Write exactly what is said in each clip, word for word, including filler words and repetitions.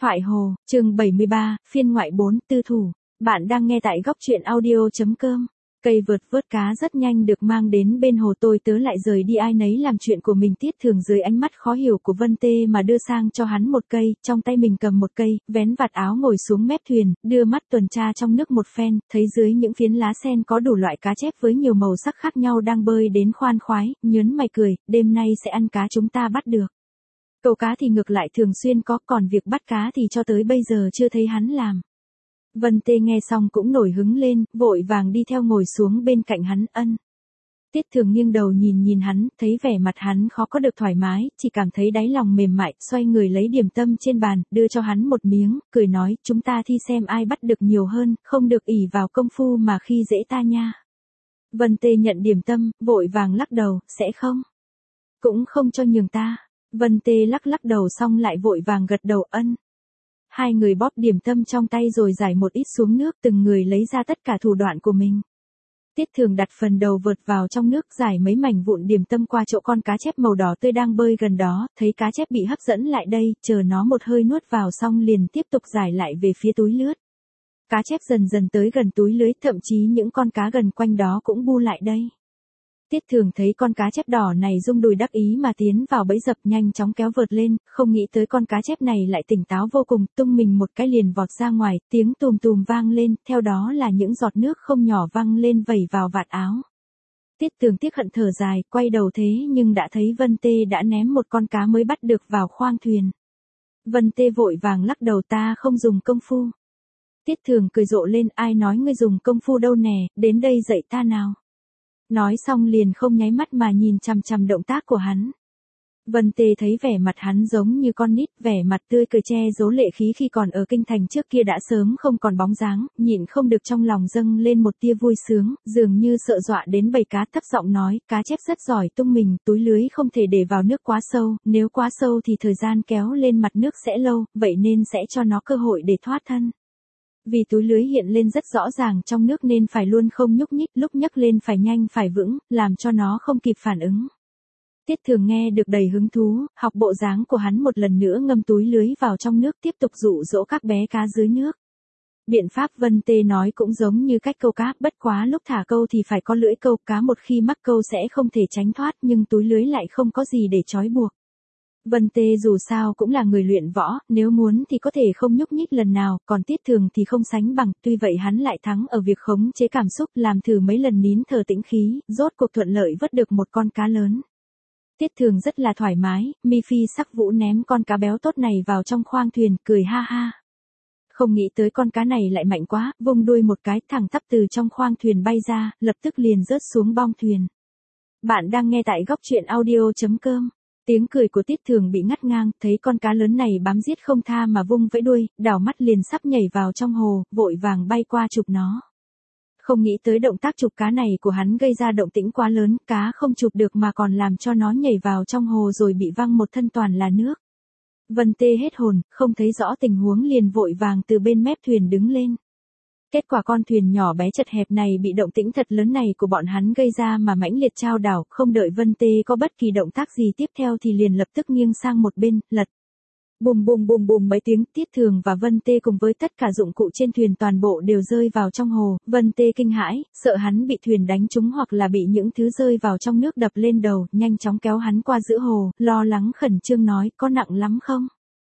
Thoại Hồ, chương bảy mươi ba, phiên ngoại bốn, tư thủ. Bạn đang nghe tại góc truyện audio.com. Cây vượt vớt cá rất nhanh được mang đến bên hồ, tôi tớ lại rời đi ai nấy làm chuyện của mình. Tiết Thường dưới ánh mắt khó hiểu của Vân Tê mà đưa sang cho hắn một cây, trong tay mình cầm một cây, vén vạt áo ngồi xuống mép thuyền, đưa mắt tuần tra trong nước một phen, thấy dưới những phiến lá sen có đủ loại cá chép với nhiều màu sắc khác nhau đang bơi đến khoan khoái, nhớn mày cười, đêm nay sẽ ăn cá chúng ta bắt được. Câu cá thì ngược lại thường xuyên có, còn việc bắt cá thì cho tới bây giờ chưa thấy hắn làm. Vân Tê nghe xong cũng nổi hứng lên, vội vàng đi theo ngồi xuống bên cạnh hắn. Ân. Tiết Thường nghiêng đầu nhìn nhìn hắn, thấy vẻ mặt hắn khó có được thoải mái, chỉ cảm thấy đáy lòng mềm mại, xoay người lấy điểm tâm trên bàn, đưa cho hắn một miếng, cười nói, chúng ta thi xem ai bắt được nhiều hơn, không được ỷ vào công phu mà khi dễ ta nha. Vân Tê nhận điểm tâm, vội vàng lắc đầu, sẽ không. Cũng không cho nhường ta. Vân Tê lắc lắc đầu xong lại vội vàng gật đầu. Ân. Hai người bóp điểm tâm trong tay rồi giải một ít xuống nước, từng người lấy ra tất cả thủ đoạn của mình. Tiết Thường đặt phần đầu vợt vào trong nước, giải mấy mảnh vụn điểm tâm qua chỗ con cá chép màu đỏ tươi đang bơi gần đó, thấy cá chép bị hấp dẫn lại đây, chờ nó một hơi nuốt vào xong liền tiếp tục giải lại về phía túi lướt. Cá chép dần dần tới gần túi lưới, thậm chí những con cá gần quanh đó cũng bu lại đây. Tiết Thường thấy con cá chép đỏ này rung đùi đắc ý mà tiến vào bẫy dập, nhanh chóng kéo vợt lên, không nghĩ tới con cá chép này lại tỉnh táo vô cùng, tung mình một cái liền vọt ra ngoài, tiếng tùm tùm vang lên, theo đó là những giọt nước không nhỏ văng lên vẩy vào vạt áo. Tiết Thường tiếc hận thở dài, quay đầu thế nhưng đã thấy Vân Tê đã ném một con cá mới bắt được vào khoang thuyền. Vân Tê vội vàng lắc đầu, ta không dùng công phu. Tiết Thường cười rộ lên, ai nói ngươi dùng công phu đâu nè, đến đây dạy ta nào. Nói xong liền không nháy mắt mà nhìn chằm chằm động tác của hắn. Vân Tê thấy vẻ mặt hắn giống như con nít, vẻ mặt tươi cười che giấu lệ khí khi còn ở kinh thành trước kia đã sớm không còn bóng dáng, nhịn không được trong lòng dâng lên một tia vui sướng, dường như sợ dọa đến bầy cá, thấp giọng nói, cá chép rất giỏi tung mình, túi lưới không thể để vào nước quá sâu, nếu quá sâu thì thời gian kéo lên mặt nước sẽ lâu, vậy nên sẽ cho nó cơ hội để thoát thân. Vì túi lưới hiện lên rất rõ ràng trong nước nên phải luôn không nhúc nhích, lúc nhấc lên phải nhanh phải vững, làm cho nó không kịp phản ứng. Tiết Thường nghe được đầy hứng thú, học bộ dáng của hắn một lần nữa ngâm túi lưới vào trong nước tiếp tục dụ dỗ các bé cá dưới nước. Biện pháp Vân Tê nói cũng giống như cách câu cá, bất quá lúc thả câu thì phải có lưỡi câu, cá một khi mắc câu sẽ không thể tránh thoát nhưng túi lưới lại không có gì để trói buộc. Vân Tê dù sao cũng là người luyện võ, nếu muốn thì có thể không nhúc nhích lần nào, còn Tiết Thường thì không sánh bằng, tuy vậy hắn lại thắng ở việc khống chế cảm xúc, làm thử mấy lần nín thở tĩnh khí, rốt cuộc thuận lợi vớt được một con cá lớn. Tiết Thường rất là thoải mái, mi phi sắc vũ ném con cá béo tốt này vào trong khoang thuyền, cười ha ha. Không nghĩ tới con cá này lại mạnh quá, vung đuôi một cái thẳng tắp từ trong khoang thuyền bay ra, lập tức liền rớt xuống bong thuyền. Bạn đang nghe tại góc truyện audio.com. Tiếng cười của Tiết Thường bị ngắt ngang, thấy con cá lớn này bám giết không tha mà vung vẫy đuôi, đảo mắt liền sắp nhảy vào trong hồ, vội vàng bay qua chụp nó. Không nghĩ tới động tác chụp cá này của hắn gây ra động tĩnh quá lớn, cá không chụp được mà còn làm cho nó nhảy vào trong hồ rồi bị văng một thân toàn là nước. Vân Tê hết hồn, không thấy rõ tình huống liền vội vàng từ bên mép thuyền đứng lên. Kết quả con thuyền nhỏ bé chật hẹp này bị động tĩnh thật lớn này của bọn hắn gây ra mà mãnh liệt chao đảo, không đợi Vân Tê có bất kỳ động tác gì tiếp theo thì liền lập tức nghiêng sang một bên, lật. Bùm bùm bùm bùm mấy tiếng, Tiết Thường và Vân Tê cùng với tất cả dụng cụ trên thuyền toàn bộ đều rơi vào trong hồ, Vân Tê kinh hãi, sợ hắn bị thuyền đánh trúng hoặc là bị những thứ rơi vào trong nước đập lên đầu, nhanh chóng kéo hắn qua giữa hồ, lo lắng khẩn trương nói, có nặng lắm không?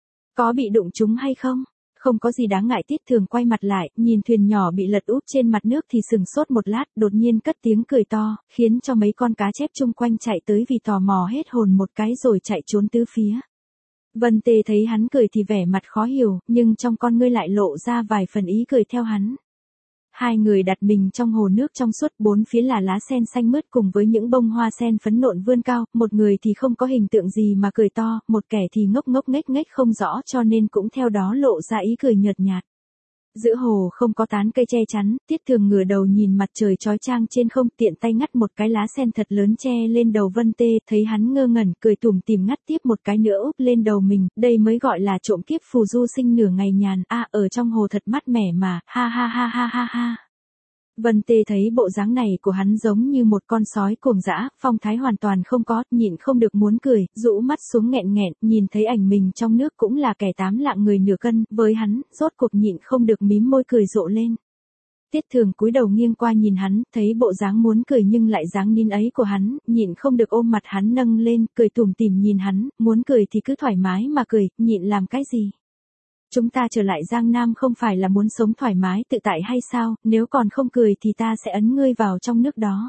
Có bị đụng trúng hay không? Không có gì đáng ngại. Tiết Thường quay mặt lại, nhìn thuyền nhỏ bị lật úp trên mặt nước thì sừng sốt một lát, đột nhiên cất tiếng cười to, khiến cho mấy con cá chép chung quanh chạy tới vì tò mò hết hồn một cái rồi chạy trốn tứ phía. Vân Tê thấy hắn cười thì vẻ mặt khó hiểu, nhưng trong con ngươi lại lộ ra vài phần ý cười theo hắn. Hai người đặt mình trong hồ nước trong suốt, bốn phía là lá sen xanh mướt cùng với những bông hoa sen phấn nộn vươn cao, một người thì không có hình tượng gì mà cười to, một kẻ thì ngốc ngốc nghếch nghếch không rõ cho nên cũng theo đó lộ ra ý cười nhợt nhạt. Giữa hồ không có tán cây che chắn, Tiết Thường ngửa đầu nhìn mặt trời chói chang trên không, tiện tay ngắt một cái lá sen thật lớn che lên đầu Vân Tê, thấy hắn ngơ ngẩn, cười tủm tỉm ngắt tiếp một cái nữa úp lên đầu mình, đây mới gọi là trộm kiếp phù du sinh nửa ngày nhàn, a ở trong hồ thật mát mẻ mà, ha ha ha ha ha ha. Vân Tê thấy bộ dáng này của hắn giống như một con sói cuồng dã, phong thái hoàn toàn không có, nhịn không được muốn cười, rũ mắt xuống nghẹn nghẹn, nhìn thấy ảnh mình trong nước cũng là kẻ tám lạng người nửa cân, với hắn, rốt cuộc nhịn không được mím môi cười rộ lên. Tiết Thường cúi đầu nghiêng qua nhìn hắn, thấy bộ dáng muốn cười nhưng lại dáng nín ấy của hắn, nhịn không được ôm mặt hắn nâng lên, cười tủm tỉm nhìn hắn, muốn cười thì cứ thoải mái mà cười, nhịn làm cái gì. Chúng ta trở lại Giang Nam không phải là muốn sống thoải mái tự tại hay sao, nếu còn không cười thì ta sẽ ấn ngươi vào trong nước đó.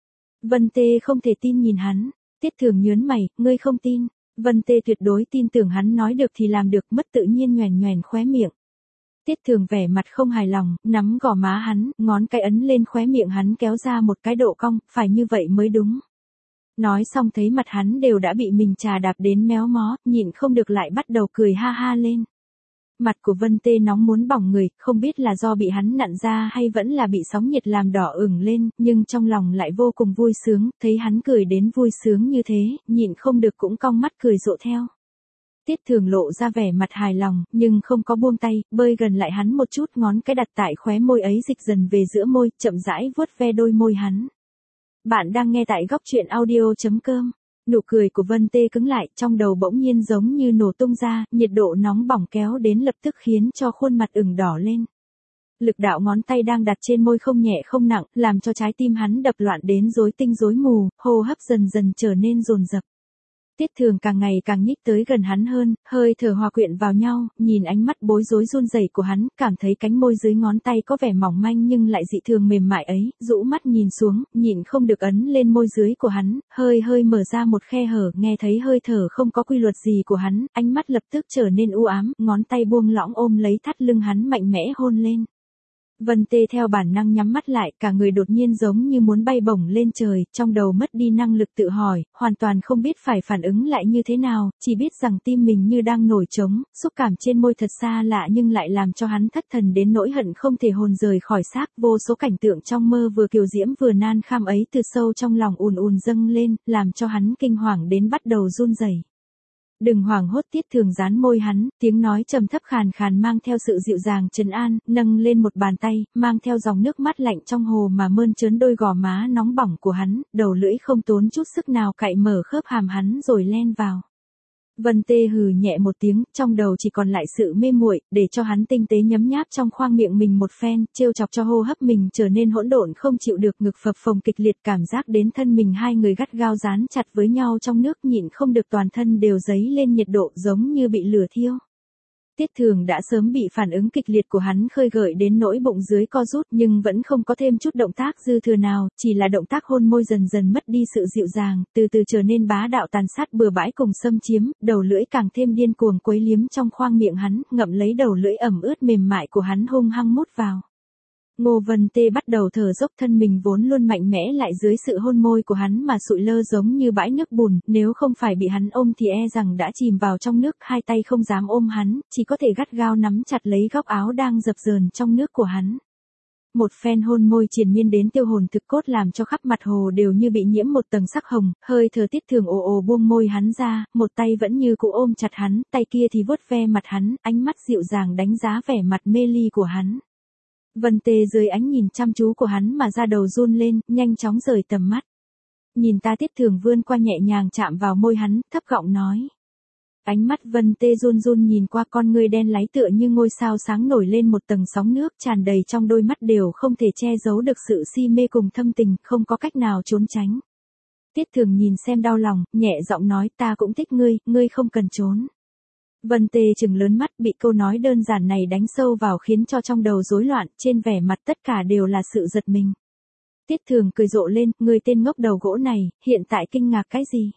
Vân Tê không thể tin nhìn hắn, Tiết Thường nhớn mày, ngươi không tin. Vân Tê tuyệt đối tin tưởng hắn nói được thì làm được, mất tự nhiên nhoẻn nhoẻn khóe miệng. Tiết Thường vẻ mặt không hài lòng, nắm gò má hắn, ngón cái ấn lên khóe miệng hắn kéo ra một cái độ cong, phải như vậy mới đúng. Nói xong thấy mặt hắn đều đã bị mình chà đạp đến méo mó, nhịn không được lại bắt đầu cười ha ha lên. Mặt của Vân Tê nóng muốn bỏng người, không biết là do bị hắn nặn ra hay vẫn là bị sóng nhiệt làm đỏ ửng lên, nhưng trong lòng lại vô cùng vui sướng, thấy hắn cười đến vui sướng như thế, nhịn không được cũng cong mắt cười rộ theo. Tiết Thường lộ ra vẻ mặt hài lòng, nhưng không có buông tay, bơi gần lại hắn một chút, ngón cái đặt tại khóe môi ấy dịch dần về giữa môi, chậm rãi vuốt ve đôi môi hắn. Bạn đang nghe tại góc truyện audio chấm com. Nụ cười của Vân Tê cứng lại, trong đầu bỗng nhiên giống như nổ tung ra, nhiệt độ nóng bỏng kéo đến lập tức khiến cho khuôn mặt ửng đỏ lên. Lực đạo ngón tay đang đặt trên môi không nhẹ không nặng, làm cho trái tim hắn đập loạn đến rối tinh rối mù, hô hấp dần dần trở nên dồn dập. Tiết Thường càng ngày càng nhích tới gần hắn hơn, hơi thở hòa quyện vào nhau, nhìn ánh mắt bối rối run rẩy của hắn, cảm thấy cánh môi dưới ngón tay có vẻ mỏng manh nhưng lại dị thường mềm mại ấy, rũ mắt nhìn xuống, nhịn không được ấn lên môi dưới của hắn, hơi hơi mở ra một khe hở, nghe thấy hơi thở không có quy luật gì của hắn, ánh mắt lập tức trở nên u ám, ngón tay buông lỏng ôm lấy thắt lưng hắn mạnh mẽ hôn lên. Vân Tê theo bản năng nhắm mắt lại, cả người đột nhiên giống như muốn bay bổng lên trời, trong đầu mất đi năng lực tự hỏi, hoàn toàn không biết phải phản ứng lại như thế nào, chỉ biết rằng tim mình như đang nổi trống, xúc cảm trên môi thật xa lạ nhưng lại làm cho hắn thất thần đến nỗi hận không thể hồn rời khỏi xác, vô số cảnh tượng trong mơ vừa kiều diễm vừa nan kham ấy từ sâu trong lòng ùn ùn dâng lên, làm cho hắn kinh hoàng đến bắt đầu run rẩy. Đừng hoảng hốt, Tiết Thường dán môi hắn, tiếng nói trầm thấp khàn khàn mang theo sự dịu dàng trấn an, nâng lên một bàn tay, mang theo dòng nước mắt lạnh trong hồ mà mơn trớn đôi gò má nóng bỏng của hắn, đầu lưỡi không tốn chút sức nào cạy mở khớp hàm hắn rồi len vào. Vân Tê hừ nhẹ một tiếng, trong đầu chỉ còn lại sự mê muội, để cho hắn tinh tế nhấm nháp trong khoang miệng mình một phen, trêu chọc cho hô hấp mình trở nên hỗn độn không chịu được, ngực phập phồng kịch liệt, cảm giác đến thân mình hai người gắt gao dán chặt với nhau trong nước, nhịn không được toàn thân đều dấy lên nhiệt độ giống như bị lửa thiêu. Tiết Thường đã sớm bị phản ứng kịch liệt của hắn khơi gợi đến nỗi bụng dưới co rút nhưng vẫn không có thêm chút động tác dư thừa nào, chỉ là động tác hôn môi dần dần mất đi sự dịu dàng, từ từ trở nên bá đạo tàn sát bừa bãi cùng xâm chiếm, đầu lưỡi càng thêm điên cuồng quấy liếm trong khoang miệng hắn, ngậm lấy đầu lưỡi ẩm ướt mềm mại của hắn hung hăng mút vào. Ngô Vân Tê bắt đầu thở dốc, thân mình vốn luôn mạnh mẽ lại dưới sự hôn môi của hắn mà sụi lơ giống như bãi nước bùn, nếu không phải bị hắn ôm thì e rằng đã chìm vào trong nước, hai tay không dám ôm hắn, chỉ có thể gắt gao nắm chặt lấy góc áo đang dập dờn trong nước của hắn. Một phen hôn môi triền miên đến tiêu hồn thực cốt làm cho khắp mặt hồ đều như bị nhiễm một tầng sắc hồng, hơi thở Tiết Thường ồ ồ buông môi hắn ra, một tay vẫn như cũ ôm chặt hắn, tay kia thì vuốt ve mặt hắn, ánh mắt dịu dàng đánh giá vẻ mặt mê ly của hắn. Vân Tê dưới ánh nhìn chăm chú của hắn mà da đầu run lên, nhanh chóng rời tầm mắt. Nhìn ta, Tiết Thường vươn qua nhẹ nhàng chạm vào môi hắn, thấp giọng nói. Ánh mắt Vân Tê run run nhìn qua, con ngươi đen láy tựa như ngôi sao sáng nổi lên một tầng sóng nước tràn đầy trong đôi mắt đều không thể che giấu được sự si mê cùng thâm tình, không có cách nào trốn tránh. Tiết Thường nhìn xem đau lòng, nhẹ giọng nói, ta cũng thích ngươi, ngươi không cần trốn. Vân Tê trừng lớn mắt, bị câu nói đơn giản này đánh sâu vào khiến cho trong đầu rối loạn, trên vẻ mặt tất cả đều là sự giật mình. Tiết Thường cười rộ lên, ngươi tên ngốc đầu gỗ này, hiện tại kinh ngạc cái gì?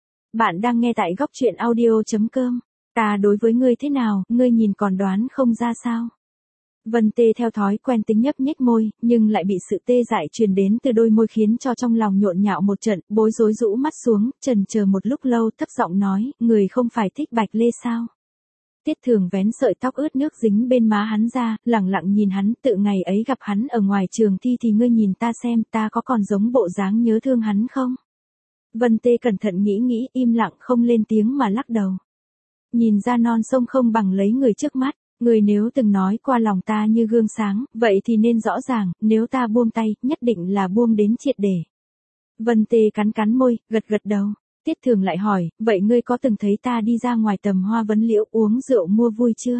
Bạn đang nghe tại góc truyện audio chấm com. Ta đối với ngươi thế nào, ngươi nhìn còn đoán không ra sao? Vân Tê theo thói quen tính nhấp nhếch môi, nhưng lại bị sự tê dại truyền đến từ đôi môi khiến cho trong lòng nhộn nhạo một trận, bối rối rũ mắt xuống, chần chờ một lúc lâu, thấp giọng nói, người không phải thích Bạch Lê sao? Tiết Thường vén sợi tóc ướt nước dính bên má hắn ra, lẳng lặng nhìn hắn, tự ngày ấy gặp hắn ở ngoài trường thi thì ngươi nhìn ta xem, ta có còn giống bộ dáng nhớ thương hắn không? Vân Tê cẩn thận nghĩ nghĩ, im lặng không lên tiếng mà lắc đầu. Nhìn ra non sông không bằng lấy người trước mắt. Ngươi nếu từng nói qua lòng ta như gương sáng, vậy thì nên rõ ràng, nếu ta buông tay, nhất định là buông đến triệt để. Vân Tê cắn cắn môi, gật gật đầu. Tiết Thường lại hỏi, vậy ngươi có từng thấy ta đi ra ngoài tầm hoa vấn liễu uống rượu mua vui chưa?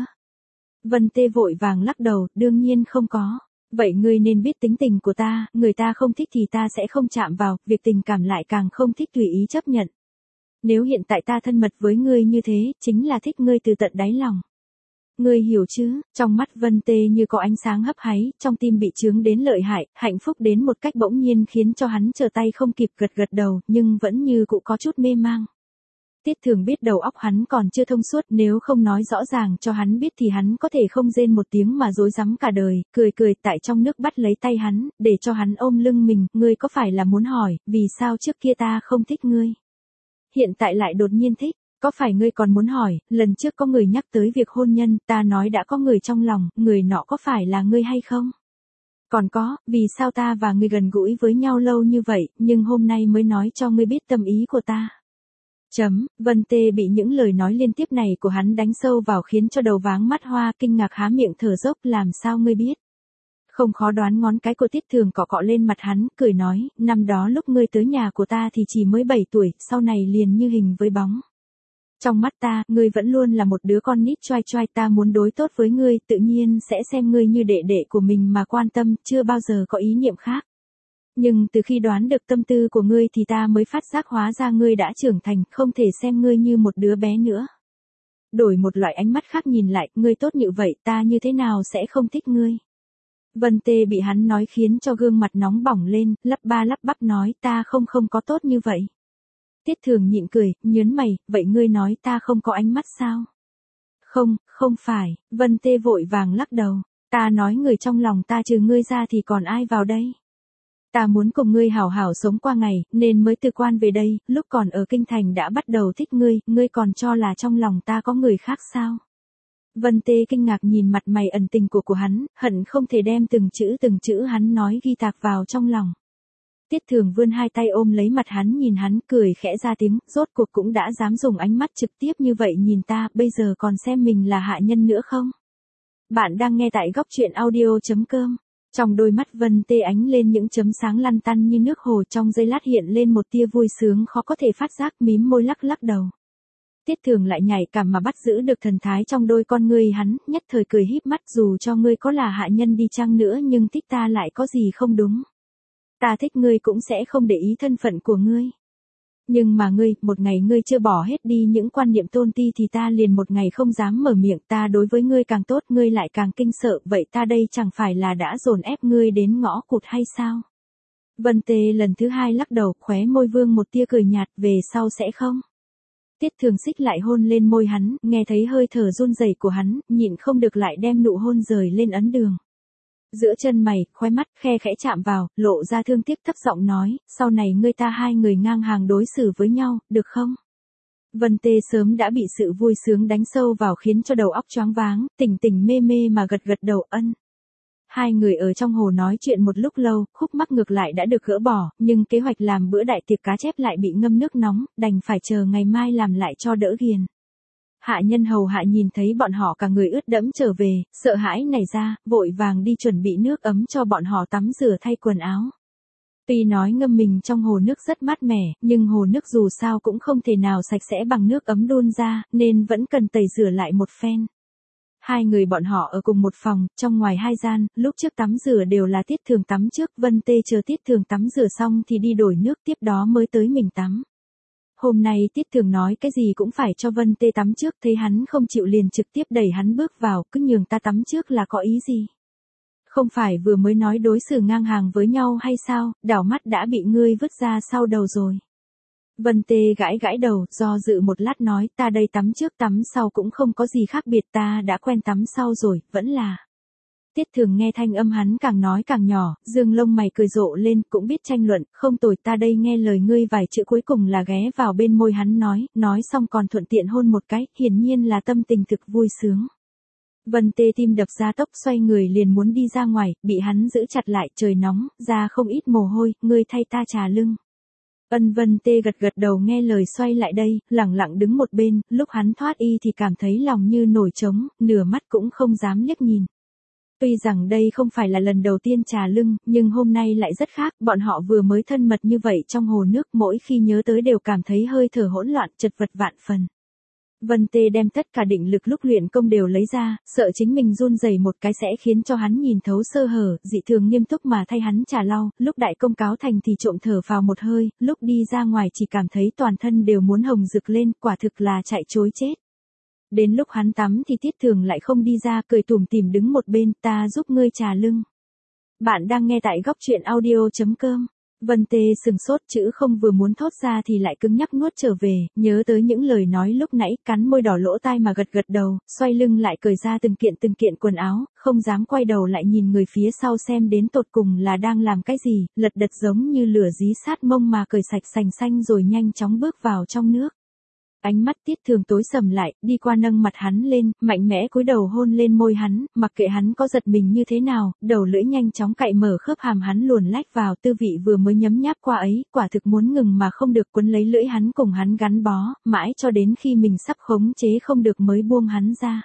Vân Tê vội vàng lắc đầu, đương nhiên không có. Vậy ngươi nên biết tính tình của ta, người ta không thích thì ta sẽ không chạm vào, việc tình cảm lại càng không thích tùy ý chấp nhận. Nếu hiện tại ta thân mật với ngươi như thế, chính là thích ngươi từ tận đáy lòng. Ngươi hiểu chứ? Trong mắt Vân Tê như có ánh sáng hấp háy, trong tim bị chướng đến lợi hại, hạnh phúc đến một cách bỗng nhiên khiến cho hắn trở tay không kịp gật gật đầu, nhưng vẫn như cũng có chút mê mang. Tiết Thường biết đầu óc hắn còn chưa thông suốt, nếu không nói rõ ràng cho hắn biết thì hắn có thể không rên một tiếng mà rối rắm cả đời, cười cười tại trong nước bắt lấy tay hắn, để cho hắn ôm lưng mình, ngươi có phải là muốn hỏi, vì sao trước kia ta không thích ngươi? Hiện tại lại đột nhiên thích, có phải ngươi còn muốn hỏi, lần trước có người nhắc tới việc hôn nhân, ta nói đã có người trong lòng, người nọ có phải là ngươi hay không? Còn có, vì sao ta và ngươi gần gũi với nhau lâu như vậy, nhưng hôm nay mới nói cho ngươi biết tâm ý của ta? Chấm, Vân Tê bị những lời nói liên tiếp này của hắn đánh sâu vào khiến cho đầu váng mắt hoa, kinh ngạc há miệng thở dốc, làm sao ngươi biết? Không khó đoán ngón cái của Tiết Thường cọ cọ lên mặt hắn, cười nói, năm đó lúc ngươi tới nhà của ta thì chỉ mới bảy tuổi, sau này liền như hình với bóng. Trong mắt ta, ngươi vẫn luôn là một đứa con nít choai choai, ta muốn đối tốt với ngươi, tự nhiên sẽ xem ngươi như đệ đệ của mình mà quan tâm, chưa bao giờ có ý niệm khác. Nhưng từ khi đoán được tâm tư của ngươi thì ta mới phát giác hóa ra ngươi đã trưởng thành, không thể xem ngươi như một đứa bé nữa. Đổi một loại ánh mắt khác nhìn lại, ngươi tốt như vậy, ta như thế nào sẽ không thích ngươi? Vân Tê bị hắn nói khiến cho gương mặt nóng bỏng lên, lắp ba lắp bắp nói, ta không không có tốt như vậy. Tiết Thường nhịn cười, nhớn mày, vậy ngươi nói ta không có ánh mắt sao? Không, không phải, Vân Tê vội vàng lắc đầu, ta nói người trong lòng ta trừ ngươi ra thì còn ai vào đây? Ta muốn cùng ngươi hảo hảo sống qua ngày, nên mới từ quan về đây, lúc còn ở kinh thành đã bắt đầu thích ngươi, ngươi còn cho là trong lòng ta có người khác sao? Vân Tê kinh ngạc nhìn mặt mày ẩn tình của của hắn, hận không thể đem từng chữ từng chữ hắn nói ghi tạc vào trong lòng. Tiết Thường vươn hai tay ôm lấy mặt hắn nhìn hắn cười khẽ ra tiếng, rốt cuộc cũng đã dám dùng ánh mắt trực tiếp như vậy nhìn ta, bây giờ còn xem mình là hạ nhân nữa không? Bạn đang nghe tại góc truyện audio chấm com. Trong đôi mắt Vân Tê ánh lên những chấm sáng lăn tăn như nước hồ, trong giây lát hiện lên một tia vui sướng khó có thể phát giác, mím môi lắc lắc đầu. Tiết Thường lại nhảy cảm mà bắt giữ được thần thái trong đôi con ngươi hắn, nhất thời cười híp mắt, dù cho ngươi có là hạ nhân đi chăng nữa nhưng thích ta lại có gì không đúng. Ta thích ngươi cũng sẽ không để ý thân phận của ngươi. Nhưng mà ngươi, một ngày ngươi chưa bỏ hết đi những quan niệm tôn ti thì ta liền một ngày không dám mở miệng, ta đối với ngươi càng tốt ngươi lại càng kinh sợ, vậy ta đây chẳng phải là đã dồn ép ngươi đến ngõ cụt hay sao? Vân Tê lần thứ hai lắc đầu, khóe môi vương một tia cười nhạt, về sau sẽ không? Tiết Thường xích lại hôn lên môi hắn, nghe thấy hơi thở run rẩy của hắn, nhịn không được lại đem nụ hôn rời lên ấn đường. Giữa chân mày, khóe mắt, khe khẽ chạm vào, lộ ra thương tiếc thấp giọng nói, sau này ngươi ta hai người ngang hàng đối xử với nhau, được không? Vân Tê sớm đã bị sự vui sướng đánh sâu vào khiến cho đầu óc choáng váng, tỉnh tỉnh mê mê mà gật gật đầu ân. Hai người ở trong hồ nói chuyện một lúc lâu, khúc mắc ngược lại đã được gỡ bỏ, nhưng kế hoạch làm bữa đại tiệc cá chép lại bị ngâm nước nóng, đành phải chờ ngày mai làm lại cho đỡ ghiền. Hạ nhân hầu hạ nhìn thấy bọn họ cả người ướt đẫm trở về, sợ hãi nảy ra, vội vàng đi chuẩn bị nước ấm cho bọn họ tắm rửa thay quần áo. Tuy nói ngâm mình trong hồ nước rất mát mẻ, nhưng hồ nước dù sao cũng không thể nào sạch sẽ bằng nước ấm đun ra, nên vẫn cần tẩy rửa lại một phen. Hai người bọn họ ở cùng một phòng, trong ngoài hai gian, lúc trước tắm rửa đều là Tiết Thường tắm trước, Vân Tê chờ Tiết Thường tắm rửa xong thì đi đổi nước, tiếp đó mới tới mình tắm. Hôm nay Tiết Thường nói cái gì cũng phải cho Vân Tê tắm trước, thấy hắn không chịu liền trực tiếp đẩy hắn bước vào, cứ nhường ta tắm trước là có ý gì? Không phải vừa mới nói đối xử ngang hàng với nhau hay sao, đảo mắt đã bị ngươi vứt ra sau đầu rồi. Vân Tê gãi gãi đầu, do dự một lát nói, ta đây tắm trước tắm sau cũng không có gì khác biệt, ta đã quen tắm sau rồi, vẫn là. Tiết Thường nghe thanh âm hắn càng nói càng nhỏ, dương lông mày cười rộ lên, cũng biết tranh luận, không tồi, ta đây nghe lời ngươi vài chữ cuối cùng là ghé vào bên môi hắn nói, nói xong còn thuận tiện hôn một cái, hiển nhiên là tâm tình thực vui sướng. Vân Tê tim đập ra tốc xoay người liền muốn đi ra ngoài, bị hắn giữ chặt lại, trời nóng, ra không ít mồ hôi, ngươi thay ta trà lưng. Ân Vân Tê gật gật đầu nghe lời xoay lại đây, lẳng lặng đứng một bên, lúc hắn thoát y thì cảm thấy lòng như nổi trống, nửa mắt cũng không dám liếc nhìn. Tuy rằng đây không phải là lần đầu tiên trà lưng, nhưng hôm nay lại rất khác, bọn họ vừa mới thân mật như vậy trong hồ nước, mỗi khi nhớ tới đều cảm thấy hơi thở hỗn loạn, chật vật vạn phần. Vân Tê đem tất cả định lực lúc luyện công đều lấy ra, sợ chính mình run rẩy một cái sẽ khiến cho hắn nhìn thấu sơ hở, dị thường nghiêm túc mà thay hắn trà lau, lúc đại công cáo thành thì trộm thở vào một hơi, lúc đi ra ngoài chỉ cảm thấy toàn thân đều muốn hồng rực lên, quả thực là chạy trối chết. Đến lúc hắn tắm thì Tiết Thường lại không đi ra, cười tủm tỉm đứng một bên, ta giúp ngươi trà lưng. Bạn đang nghe tại góc truyện audio chấm com. Vân Tê sừng sốt, chữ không vừa muốn thốt ra thì lại cứng nhắc nuốt trở về, nhớ tới những lời nói lúc nãy, cắn môi đỏ lỗ tai mà gật gật đầu, xoay lưng lại cởi ra từng kiện từng kiện quần áo, không dám quay đầu lại nhìn người phía sau xem đến tột cùng là đang làm cái gì, lật đật giống như lửa dí sát mông mà cởi sạch sành xanh rồi nhanh chóng bước vào trong nước. Ánh mắt Tiết Thường tối sầm lại, đi qua nâng mặt hắn lên, mạnh mẽ cúi đầu hôn lên môi hắn, mặc kệ hắn có giật mình như thế nào, đầu lưỡi nhanh chóng cạy mở khớp hàm hắn luồn lách vào, tư vị vừa mới nhấm nháp qua ấy, quả thực muốn ngừng mà không được, quấn lấy lưỡi hắn cùng hắn gắn bó, mãi cho đến khi mình sắp khống chế không được mới buông hắn ra.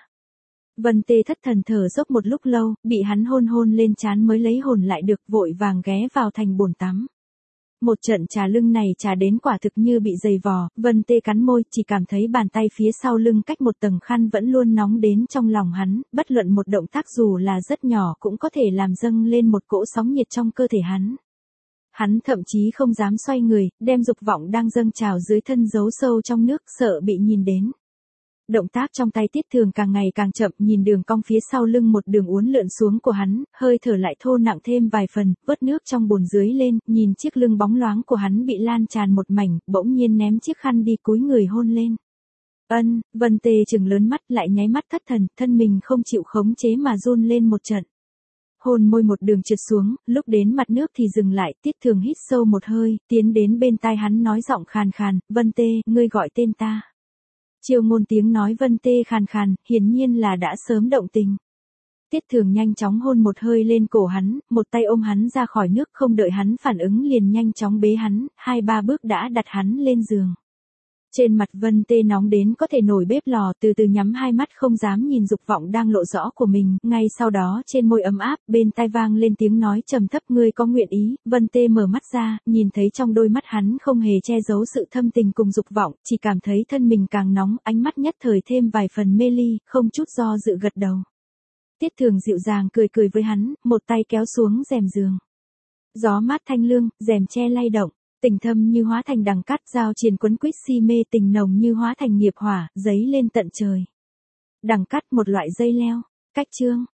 Vân Tê thất thần thở dốc một lúc lâu, bị hắn hôn hôn lên trán mới lấy hồn lại được, vội vàng ghé vào thành bồn tắm. Một trận trà lưng này trà đến quả thực như bị dày vò, Vân Tê cắn môi, chỉ cảm thấy bàn tay phía sau lưng cách một tầng khăn vẫn luôn nóng đến trong lòng hắn, bất luận một động tác dù là rất nhỏ cũng có thể làm dâng lên một cỗ sóng nhiệt trong cơ thể hắn. Hắn thậm chí không dám xoay người, đem dục vọng đang dâng trào dưới thân giấu sâu trong nước, sợ bị nhìn đến. Động tác trong tay Tiết Thường càng ngày càng chậm, nhìn đường cong phía sau lưng một đường uốn lượn xuống của hắn, hơi thở lại thô nặng thêm vài phần, vớt nước trong bồn dưới lên, nhìn chiếc lưng bóng loáng của hắn bị lan tràn một mảnh, bỗng nhiên ném chiếc khăn đi cúi người hôn lên. Ân, Vân Tê trừng lớn mắt lại nháy mắt thất thần, thân mình không chịu khống chế mà run lên một trận. Hôn môi một đường trượt xuống, lúc đến mặt nước thì dừng lại, Tiết Thường hít sâu một hơi, tiến đến bên tai hắn nói giọng khàn khàn, Vân Tê, ngươi gọi tên ta. Chiêu ngôn tiếng nói Vân Tê khàn khàn, hiển nhiên là đã sớm động tình. Tiết Thường nhanh chóng hôn một hơi lên cổ hắn, một tay ôm hắn ra khỏi nước, không đợi hắn phản ứng liền nhanh chóng bế hắn, hai ba bước đã đặt hắn lên giường. Trên mặt Vân Tê nóng đến có thể nổi bếp lò, từ từ nhắm hai mắt không dám nhìn dục vọng đang lộ rõ của mình, ngay sau đó trên môi ấm áp, bên tai vang lên tiếng nói trầm thấp, ngươi có nguyện ý. Vân Tê mở mắt ra, nhìn thấy trong đôi mắt hắn không hề che giấu sự thâm tình cùng dục vọng, chỉ cảm thấy thân mình càng nóng, ánh mắt nhất thời thêm vài phần mê ly, không chút do dự gật đầu. Tiết Thường dịu dàng cười cười với hắn, một tay kéo xuống rèm giường. Gió mát thanh lương, rèm che lay động. Tình thâm như hóa thành đằng cát, giao triền quấn quýt si mê, tình nồng như hóa thành nghiệp hỏa, dấy lên tận trời. Đằng cát một loại dây leo. Cách chương.